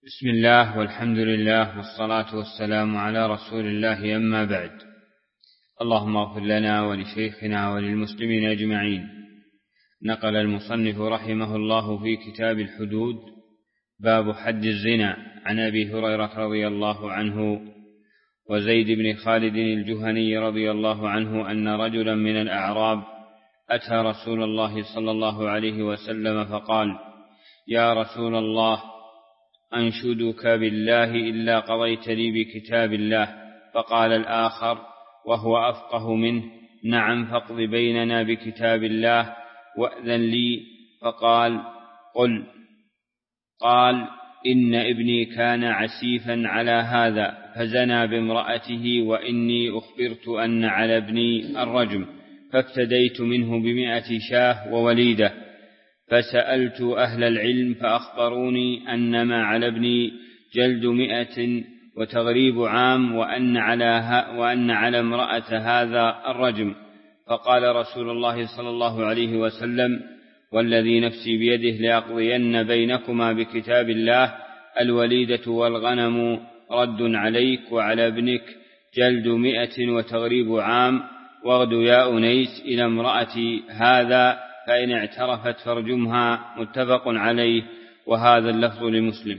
بسم الله والحمد لله والصلاة والسلام على رسول الله، أما بعد. اللهم اغفر لنا ولشيخنا وللمسلمين أجمعين. نقل المصنف رحمه الله في كتاب الحدود باب حد الزنا عن أبي هريرة رضي الله عنه وزيد بن خالد الجهني رضي الله عنه أن رجلا من الأعراب أتى رسول الله صلى الله عليه وسلم فقال: يا رسول الله، أنشدك بالله إلا قضيت لي بكتاب الله. فقال الآخر وهو أفقه منه: نعم، فاقض بيننا بكتاب الله وأذن لي. فقال: قل. قال: إن ابني كان عسيفا على هذا فزنى بامرأته، وإني أخبرت أن على ابني الرجم، فافتديت منه ب100 شاة ووليدة. فسألت أهل العلم فأخبروني أن ما على ابني جلد 100 وتغريب عام، وأن على امرأة هذا الرجم. فقال رسول الله صلى الله عليه وسلم: والذي نفسي بيده لأقضين بينكما بكتاب الله، الوليدة والغنم رد عليك، وعلى ابنك جلد 100 وتغريب عام، واغد يا أنيس إلى امرأة هذا، فإن اعترفت فارجمها. متفق عليه، وهذا اللفظ لمسلم.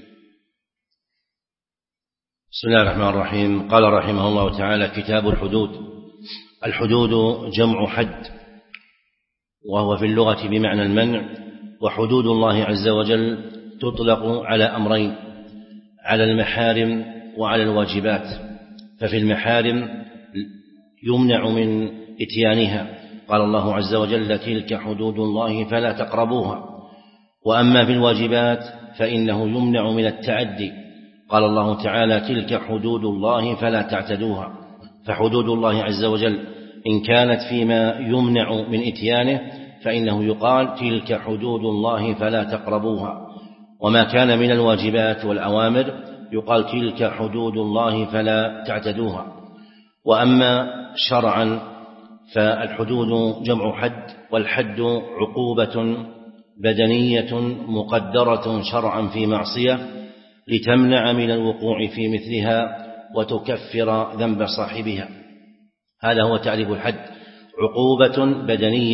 بسم الله الرحمن الرحيم. قال رحمه الله تعالى: كتاب الحدود. الحدود جمع حد، وهو في اللغة بمعنى المنع. وحدود الله عز وجل تطلق على أمرين: على المحارم وعلى الواجبات. ففي المحارم يمنع من إتيانها، قال الله عز وجل: تلك حدود الله فلا تقربوها. وأما في الواجبات فإنه يمنع من التعدي، قال الله تعالى: تلك حدود الله فلا تعتدوها. فحدود الله عز وجل إن كانت فيما يمنع من إتيانه فإنه يقال: تلك حدود الله فلا تقربوها. وما كان من الواجبات والأوامر يقال: تلك حدود الله فلا تعتدوها. وأما شرعا فالحدود جمع حد، والحد عقوبة بدنية مقدرة شرعا في معصية لتمنع من الوقوع في مثلها وتكفر ذنب صاحبها. هذا هو تعريف الحد: عقوبة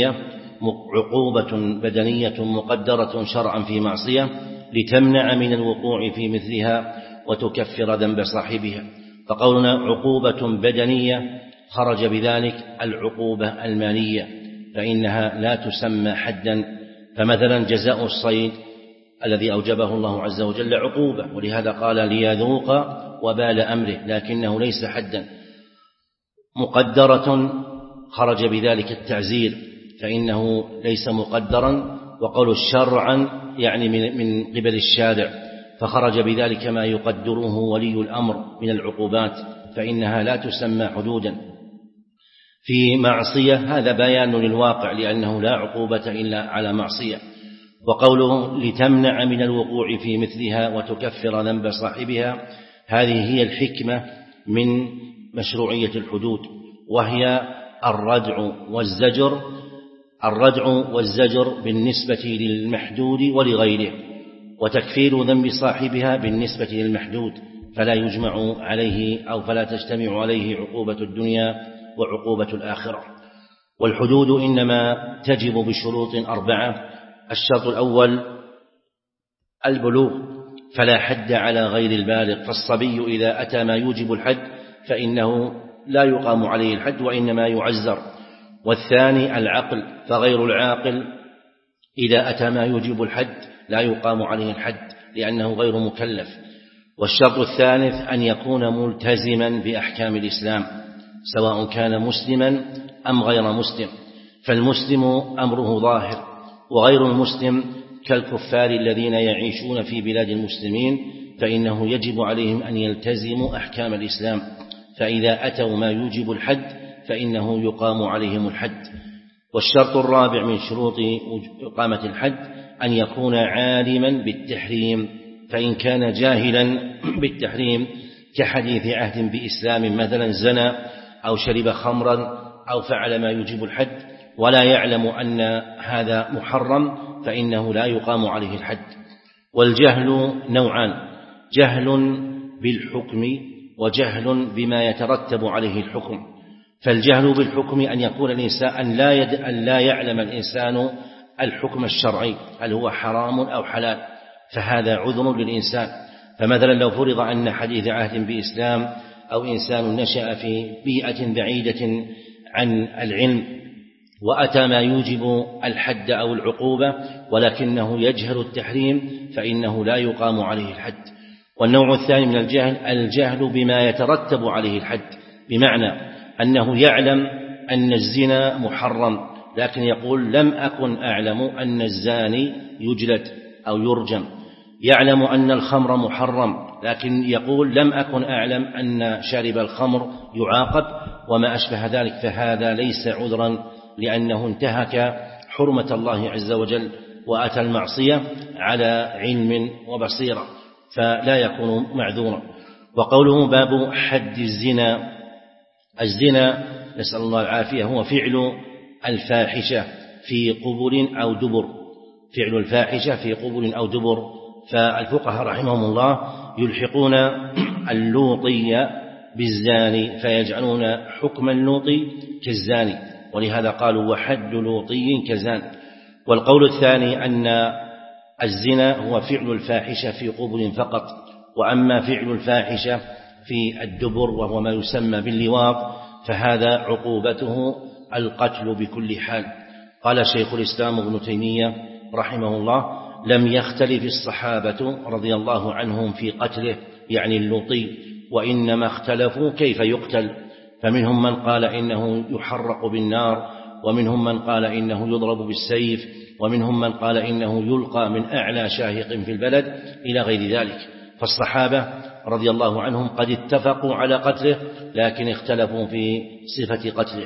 بدنية مقدرة شرعا في معصية لتمنع من الوقوع في مثلها وتكفر ذنب صاحبها. فقولنا عقوبة بدنية خرج بذلك العقوبة المالية، فإنها لا تسمى حدا. فمثلا جزاء الصيد الذي أوجبه الله عز وجل عقوبة، ولهذا قال: ليذوق وبال أمره، لكنه ليس حدا. مقدرة خرج بذلك التعزير، فإنه ليس مقدرا. وقول شرعا يعني من قبل الشارع، فخرج بذلك ما يقدره ولي الأمر من العقوبات، فإنها لا تسمى حدودا. في معصية هذا بيان للواقع، لأنه لا عقوبة إلا على معصية. وقوله لتمنع من الوقوع في مثلها وتكفر ذنب صاحبها، هذه هي الحكمة من مشروعية الحدود، وهي الردع والزجر بالنسبة للمحدود ولغيره، وتكفير ذنب صاحبها بالنسبة للمحدود، فلا يجمع عليه أو فلا تجتمع عليه عقوبة الدنيا وعقوبة الآخرة. والحدود إنما تجب بشروط 4: الشرط الأول البلوغ، فلا حد على غير البالغ، فالصبي إذا أتى ما يوجب الحد فإنه لا يقام عليه الحد وإنما يعزر. والثاني العقل، فغير العاقل إذا أتى ما يوجب الحد لا يقام عليه الحد لأنه غير مكلف. والشرط الثالث أن يكون ملتزما بأحكام الإسلام، سواء كان مسلما أم غير مسلم. فالمسلم أمره ظاهر، وغير المسلم كالكفار الذين يعيشون في بلاد المسلمين، فإنه يجب عليهم أن يلتزموا أحكام الإسلام، فإذا أتوا ما يوجب الحد فإنه يقام عليهم الحد. والشرط الرابع من شروط إقامة الحد أن يكون عالما بالتحريم، فإن كان جاهلا بالتحريم كحديث عهد بإسلام، مثلا زنى أو شرب خمرا أو فعل ما يوجب الحد ولا يعلم أن هذا محرم، فإنه لا يقام عليه الحد. والجهل نوعان: جهل بالحكم وجهل بما يترتب عليه الحكم. فالجهل بالحكم أن يكون الإنسان أن لا يعلم الإنسان الحكم الشرعي هل هو حرام أو حلال، فهذا عذر للإنسان. فمثلا لو فرض أن حديث عهد بإسلام أو إنسان نشأ في بيئة بعيدة عن العلم وأتى ما يوجب الحد أو العقوبة ولكنه يجهل التحريم فإنه لا يقام عليه الحد. والنوع الثاني من الجهل بما يترتب عليه الحد، بمعنى أنه يعلم أن الزنا محرم لكن يقول لم أكن أعلم أن الزاني يجلد أو يرجم، يعلم أن الخمر محرم لكن يقول لم أكن أعلم أن شارب الخمر يعاقب وما أشبه ذلك، فهذا ليس عذرا لأنه انتهك حرمة الله عز وجل وأتى المعصية على علم وبصيرة، فلا يكون معذورا. وقوله باب حد الزنا، الزنا نسأل الله العافية هو فعل الفاحشة في قبل أو دبر، فعل الفاحشة في قبل أو دبر. فالفقهاء رحمهم الله يلحقون اللوطي بالزاني فيجعلون حكم اللوطي كالزاني، ولهذا قالوا وحد لوطي كزان. والقول الثاني أن الزنا هو فعل الفاحشة في قبل فقط، وأما فعل الفاحشة في الدبر وهو ما يسمى باللواط فهذا عقوبته القتل بكل حال. قال شيخ الإسلام ابن تيمية رحمه الله لم يختلف الصحابة رضي الله عنهم في قتله يعني اللوطي، وإنما اختلفوا كيف يقتل، فمنهم من قال إنه يحرق بالنار، ومنهم من قال إنه يضرب بالسيف، ومنهم من قال إنه يلقى من أعلى شاهق في البلد إلى غير ذلك. فالصحابة رضي الله عنهم قد اتفقوا على قتله لكن اختلفوا في صفة قتله.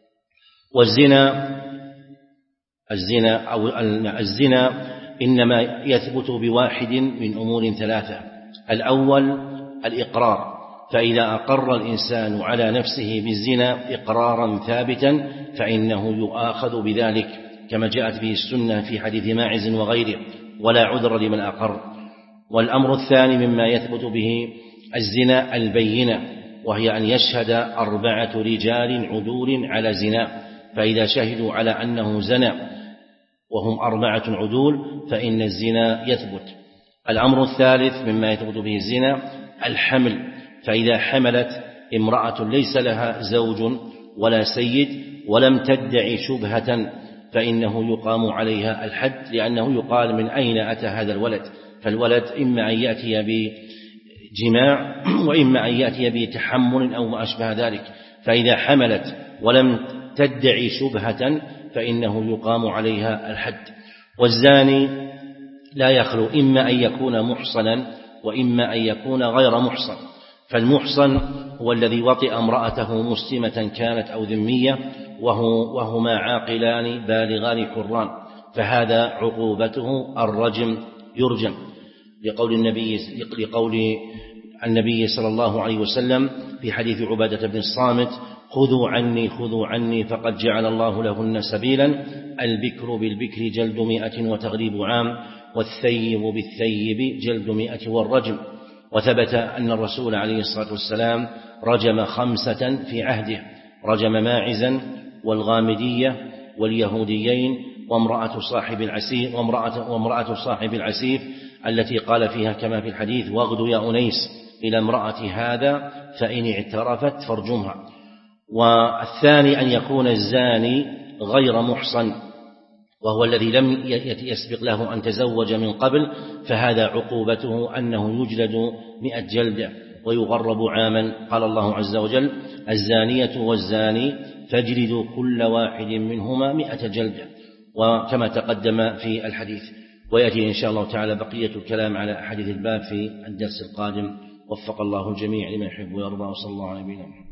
الزنا إنما يثبت بواحد من أمور ثلاثة: الأول الإقرار، فإذا أقر الإنسان على نفسه بالزنا إقرارا ثابتا فإنه يؤاخذ بذلك كما جاءت به السنة في حديث ماعز وغيره، ولا عذر لمن أقر. والأمر الثاني مما يثبت به الزنا البينة، وهي أن يشهد 4 رجال عدول على زنا، فإذا شهدوا على أنه زنى وهم 4 عدول فإن الزنا يثبت. الأمر الثالث مما يثبت به الزنا الحمل، فإذا حملت امرأة ليس لها زوج ولا سيد ولم تدعي شبهة فإنه يقام عليها الحد، لأنه يقال من أين أتى هذا الولد، فالولد إما أن يأتي بجماع وإما أن يأتي بتحمل أو ما أشبه ذلك، فإذا حملت ولم تدعي شبهة فإنه يقام عليها الحد. والزاني لا يخلو إما أن يكون محصنا وإما أن يكون غير محصن، فالمحصن هو الذي وطئ امرأته مسلمة كانت أو ذمية وهما عاقلان بالغان حران، فهذا عقوبته الرجم يرجم، لقول النبي صلى الله عليه وسلم في حديث عبادة بن الصامت: خذوا عني فقد جعل الله لهن سبيلا، البكر بالبكر جلد 100 وتغريب عام، والثيب بالثيب جلد 100 والرجم. وثبت أن الرسول عليه الصلاة والسلام رجم 5 في عهده: رجم ماعزا والغامدية واليهوديين وامرأة صاحب العسيف التي قال فيها كما في الحديث: واغد يا أنيس إلى امرأة هذا فإن اعترفت فارجمها. والثاني أن يكون الزاني غير محصن، وهو الذي لم يسبق له أن تزوج من قبل، فهذا عقوبته أنه يجلد 100 جلدة ويغرب عاما. قال الله عز وجل: الزانية والزاني فاجلدوا كل واحد منهما 100 جلدة، وكما تقدم في الحديث. ويأتي إن شاء الله تعالى بقية الكلام على أحاديث الباب في الدرس القادم. وفق الله الجميع لما يحب ويرضى، وصلى الله على نبينا محمد.